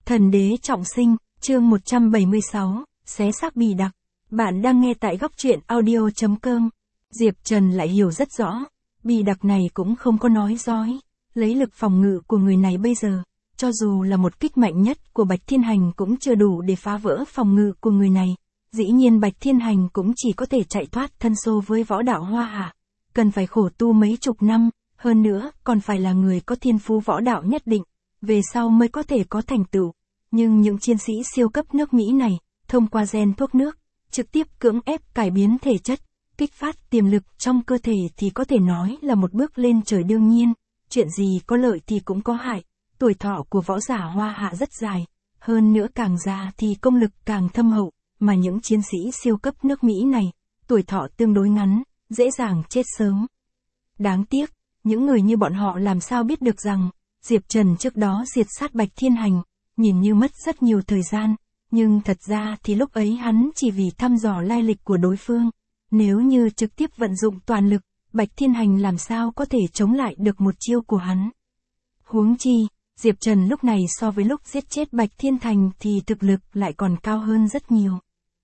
Thần đế trọng sinh, chương 176, xé xác bì đặc. Bạn đang nghe tại góc truyện audio.com. Diệp Trần lại hiểu rất rõ, bì đặc này cũng không có nói dối. Lấy lực phòng ngự của người này bây giờ, cho dù là một kích mạnh nhất của Bạch Thiên Hành cũng chưa đủ để phá vỡ phòng ngự của người này. Dĩ nhiên Bạch Thiên Hành cũng chỉ có thể chạy thoát thân xô với võ đạo Hoa Hạ. Cần phải khổ tu mấy chục năm, hơn nữa còn phải là người có thiên phú võ đạo nhất định, về sau mới có thể có thành tựu. Nhưng những chiến sĩ siêu cấp nước Mỹ này, thông qua gen thuốc nước, trực tiếp cưỡng ép cải biến thể chất, kích phát tiềm lực trong cơ thể thì có thể nói là một bước lên trời đương nhiên. Chuyện gì có lợi thì cũng có hại, tuổi thọ của võ giả Hoa Hạ rất dài, hơn nữa càng già thì công lực càng thâm hậu, mà những chiến sĩ siêu cấp nước Mỹ này, tuổi thọ tương đối ngắn, dễ dàng chết sớm. Đáng tiếc, những người như bọn họ làm sao biết được rằng, Diệp Trần trước đó diệt sát Bạch Thiên Hành, nhìn như mất rất nhiều thời gian, nhưng thật ra thì lúc ấy hắn chỉ vì thăm dò lai lịch của đối phương. Nếu như trực tiếp vận dụng toàn lực, Bạch Thiên Hành làm sao có thể chống lại được một chiêu của hắn. Huống chi, Diệp Trần lúc này so với lúc giết chết Bạch Thiên Thành thì thực lực lại còn cao hơn rất nhiều.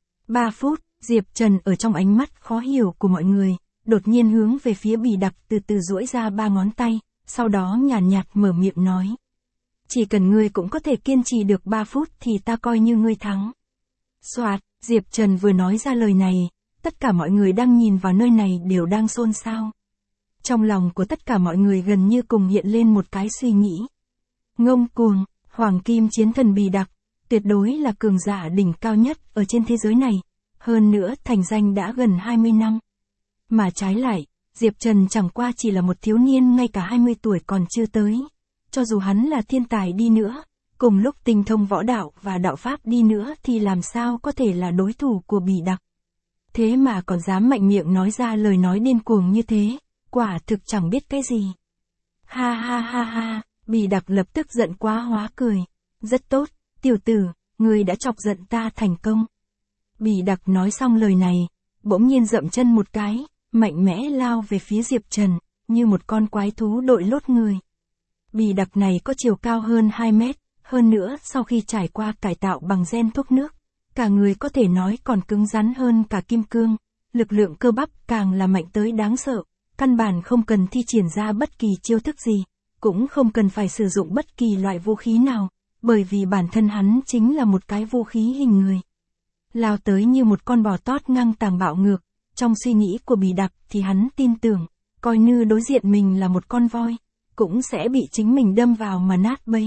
3 phút, Diệp Trần ở trong ánh mắt khó hiểu của mọi người, đột nhiên hướng về phía bì đặc từ từ duỗi ra 3 ngón tay, sau đó nhàn nhạt mở miệng nói. Chỉ cần ngươi cũng có thể kiên trì được 3 phút thì ta coi như ngươi thắng. Soạt, Diệp Trần vừa nói ra lời này, tất cả mọi người đang nhìn vào nơi này đều đang xôn xao. Trong lòng của tất cả mọi người gần như cùng hiện lên một cái suy nghĩ. Ngông cuồng, Hoàng Kim Chiến Thần bì đặc, tuyệt đối là cường giả đỉnh cao nhất ở trên thế giới này, hơn nữa thành danh đã gần 20 năm. Mà trái lại, Diệp Trần chẳng qua chỉ là một thiếu niên ngay cả 20 tuổi còn chưa tới. Cho dù hắn là thiên tài đi nữa, cùng lúc tinh thông võ đạo và đạo pháp đi nữa thì làm sao có thể là đối thủ của bì đặc. Thế mà còn dám mạnh miệng nói ra lời nói điên cuồng như thế, quả thực chẳng biết cái gì. Ha ha ha ha, bì đặc lập tức giận quá hóa cười. Rất tốt, tiểu tử, ngươi đã chọc giận ta thành công. Bì đặc nói xong lời này, bỗng nhiên dậm chân một cái, mạnh mẽ lao về phía Diệp Trần, như một con quái thú đội lốt người. Bì đặc này có chiều cao hơn 2 mét, hơn nữa sau khi trải qua cải tạo bằng gen thuốc nước, cả người có thể nói còn cứng rắn hơn cả kim cương, lực lượng cơ bắp càng là mạnh tới đáng sợ, căn bản không cần thi triển ra bất kỳ chiêu thức gì, cũng không cần phải sử dụng bất kỳ loại vũ khí nào, bởi vì bản thân hắn chính là một cái vũ khí hình người. Lao tới như một con bò tót ngang tàng bạo ngược, trong suy nghĩ của bì đặc thì hắn tin tưởng, coi như đối diện mình là một con voi, cũng sẽ bị chính mình đâm vào mà nát bấy.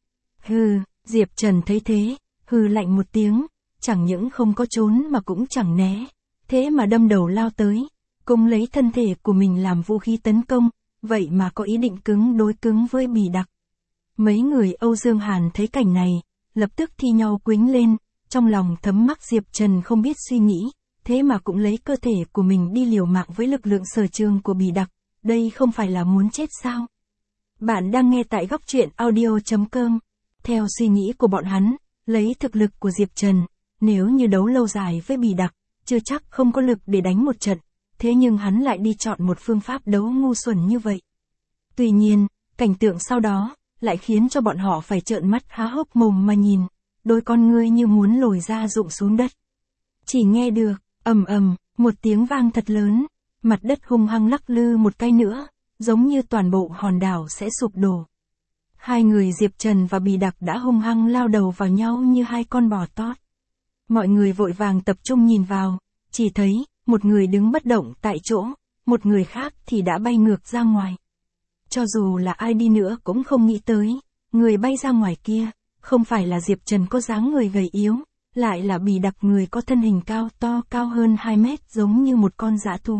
Hừ, Diệp Trần thấy thế, hừ lạnh một tiếng, chẳng những không có trốn mà cũng chẳng né, thế mà đâm đầu lao tới, cùng lấy thân thể của mình làm vũ khí tấn công, vậy mà có ý định cứng đối cứng với bì đặc. Mấy người Âu Dương Hàn thấy cảnh này, lập tức thi nhau quýnh lên, trong lòng thấm mắc Diệp Trần không biết suy nghĩ, thế mà cũng lấy cơ thể của mình đi liều mạng với lực lượng sở trường của bì đặc, đây không phải là muốn chết sao? Bạn đang nghe tại góc truyện audio.com. Theo suy nghĩ của bọn hắn, lấy thực lực của Diệp Trần, nếu như đấu lâu dài với bì đặc, chưa chắc không có lực để đánh một trận, thế nhưng hắn lại đi chọn một phương pháp đấu ngu xuẩn như vậy. Tuy nhiên, cảnh tượng sau đó, lại khiến cho bọn họ phải trợn mắt há hốc mồm mà nhìn, đôi con ngươi như muốn lồi ra rụng xuống đất. Chỉ nghe được, ầm ầm, một tiếng vang thật lớn, mặt đất hung hăng lắc lư một cái nữa, giống như toàn bộ hòn đảo sẽ sụp đổ. Hai người Diệp Trần và bì đặc đã hung hăng lao đầu vào nhau như hai con bò tót. Mọi người vội vàng tập trung nhìn vào, chỉ thấy, một người đứng bất động tại chỗ, một người khác thì đã bay ngược ra ngoài. Cho dù là ai đi nữa cũng không nghĩ tới, người bay ra ngoài kia, không phải là Diệp Trần có dáng người gầy yếu, lại là bì đặc người có thân hình cao to cao hơn 2 mét giống như một con dã thú.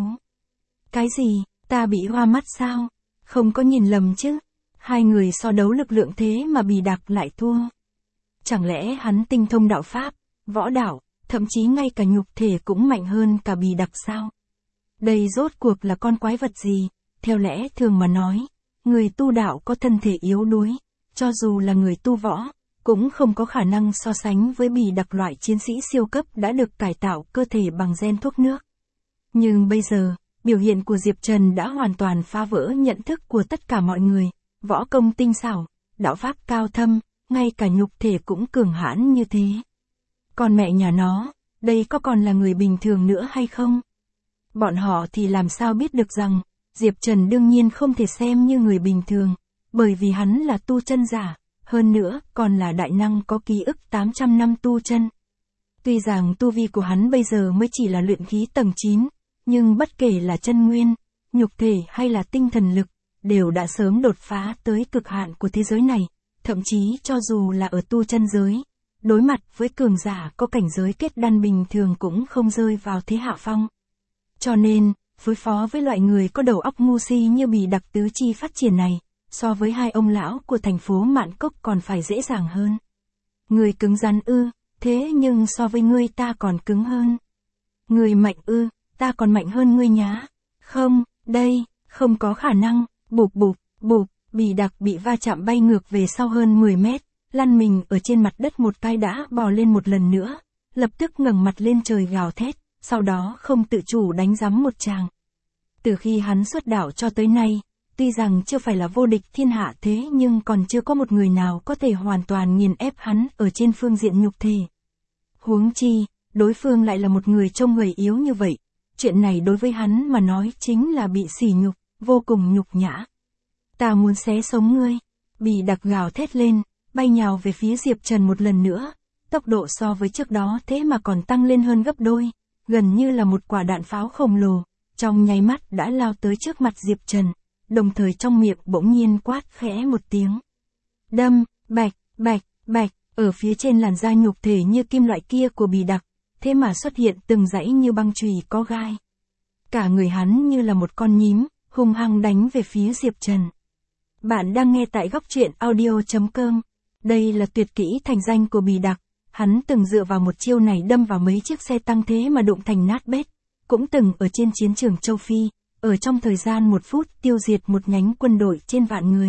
Cái gì, ta bị hoa mắt sao? Không có nhìn lầm chứ? Hai người so đấu lực lượng thế mà bì đặc lại thua. Chẳng lẽ hắn tinh thông đạo pháp, võ đạo, thậm chí ngay cả nhục thể cũng mạnh hơn cả bì đặc sao? Đây rốt cuộc là con quái vật gì? Theo lẽ thường mà nói, người tu đạo có thân thể yếu đuối, cho dù là người tu võ, cũng không có khả năng so sánh với bì đặc loại chiến sĩ siêu cấp đã được cải tạo cơ thể bằng gen thuốc nước. Nhưng bây giờ, biểu hiện của Diệp Trần đã hoàn toàn phá vỡ nhận thức của tất cả mọi người, võ công tinh xảo, đạo pháp cao thâm, ngay cả nhục thể cũng cường hãn như thế. Còn mẹ nhà nó, đây có còn là người bình thường nữa hay không? Bọn họ thì làm sao biết được rằng, Diệp Trần đương nhiên không thể xem như người bình thường, bởi vì hắn là tu chân giả, hơn nữa còn là đại năng có ký ức 800 năm tu chân. Tuy rằng tu vi của hắn bây giờ mới chỉ là luyện khí tầng 9, nhưng bất kể là chân nguyên, nhục thể hay là tinh thần lực, đều đã sớm đột phá tới cực hạn của thế giới này, thậm chí cho dù là ở tu chân giới, đối mặt với cường giả có cảnh giới kết đan bình thường cũng không rơi vào thế hạ phong. Cho nên, đối phó với loại người có đầu óc ngu si như Bì Đặc tứ chi phát triển này, so với hai ông lão của thành phố Mạn Cốc còn phải dễ dàng hơn. Người cứng rắn ư, thế nhưng so với ngươi ta còn cứng hơn. Người mạnh ư, ta còn mạnh hơn ngươi nhá. Không, đây, không có khả năng. Bụp bụp, bụp, Bì Đặc bị va chạm bay ngược về sau hơn 10 mét, lăn mình ở trên mặt đất một cái đã bò lên một lần nữa, lập tức ngẩng mặt lên trời gào thét, sau đó không tự chủ đánh giấm một tràng. Từ khi hắn xuất đạo cho tới nay, tuy rằng chưa phải là vô địch thiên hạ thế nhưng còn chưa có một người nào có thể hoàn toàn nghiền ép hắn ở trên phương diện nhục thể. Huống chi, đối phương lại là một người trông gầy yếu như vậy, chuyện này đối với hắn mà nói chính là bị sỉ nhục, vô cùng nhục nhã. Ta muốn xé sống ngươi, Bì Đặc gào thét lên, bay nhào về phía Diệp Trần một lần nữa, tốc độ so với trước đó thế mà còn tăng lên hơn gấp đôi, gần như là một quả đạn pháo khổng lồ, trong nháy mắt đã lao tới trước mặt Diệp Trần, đồng thời trong miệng bỗng nhiên quát khẽ một tiếng. Đâm, bạch, bạch, bạch, ở phía trên làn da nhục thể như kim loại kia của Bì Đặc, thế mà xuất hiện từng dãy như băng chùy có gai. Cả người hắn như là một con nhím, hung hăng đánh về phía Diệp Trần. Bạn đang nghe tại góc truyện audio.com. Đây là tuyệt kỹ thành danh của Bì Đặc, hắn từng dựa vào một chiêu này đâm vào mấy chiếc xe tăng thế mà đụng thành nát bét, cũng từng ở trên chiến trường châu Phi, ở trong thời gian 1 phút tiêu diệt một nhánh quân đội trên vạn người.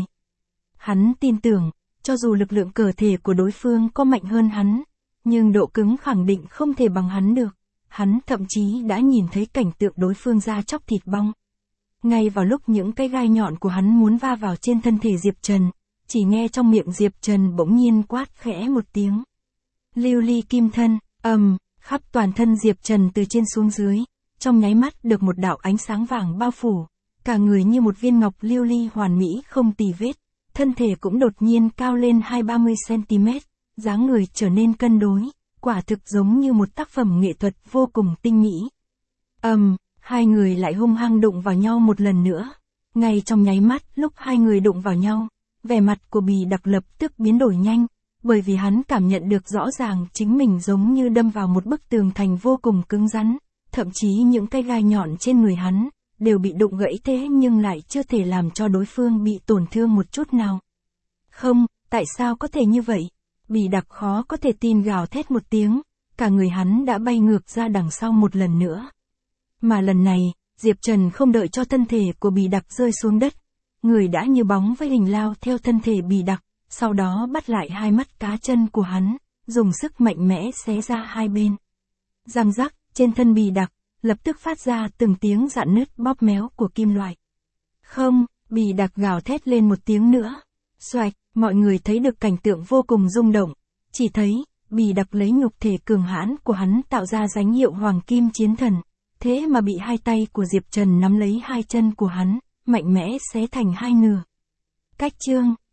Hắn tin tưởng, cho dù lực lượng cơ thể của đối phương có mạnh hơn hắn, nhưng độ cứng khẳng định không thể bằng hắn được. Hắn thậm chí đã nhìn thấy cảnh tượng đối phương da chóc thịt bong. Ngay vào lúc những cái gai nhọn của hắn muốn va vào trên thân thể Diệp Trần, chỉ nghe trong miệng Diệp Trần bỗng nhiên quát khẽ một tiếng. Lưu ly kim thân, khắp toàn thân Diệp Trần từ trên xuống dưới, trong nháy mắt được một đạo ánh sáng vàng bao phủ, cả người như một viên ngọc lưu ly hoàn mỹ không tì vết, thân thể cũng đột nhiên cao lên 20-30 cm, dáng người trở nên cân đối, quả thực giống như một tác phẩm nghệ thuật vô cùng tinh mỹ. Hai người lại hung hăng đụng vào nhau một lần nữa. Ngay trong nháy mắt lúc hai người đụng vào nhau, vẻ mặt của Bì Đặc lập tức biến đổi nhanh, bởi vì hắn cảm nhận được rõ ràng chính mình giống như đâm vào một bức tường thành vô cùng cứng rắn, thậm chí những cái gai nhọn trên người hắn đều bị đụng gãy thế nhưng lại chưa thể làm cho đối phương bị tổn thương một chút nào. Không, tại sao có thể như vậy? Bì Đặc khó có thể tin gào thét một tiếng, cả người hắn đã bay ngược ra đằng sau một lần nữa. Mà lần này, Diệp Trần không đợi cho thân thể của Bì Đặc rơi xuống đất, người đã như bóng với hình lao theo thân thể Bì Đặc, sau đó bắt lại hai mắt cá chân của hắn, dùng sức mạnh mẽ xé ra hai bên. Răng rắc, trên thân Bì Đặc, lập tức phát ra từng tiếng rạn nứt bóp méo của kim loại. Không, Bì Đặc gào thét lên một tiếng nữa. Xoạch, mọi người thấy được cảnh tượng vô cùng rung động, chỉ thấy, Bì Đặc lấy nhục thể cường hãn của hắn tạo ra danh hiệu Hoàng Kim Chiến Thần. Thế mà bị hai tay của Diệp Trần nắm lấy hai chân của hắn, mạnh mẽ xé thành hai nửa. Cách chương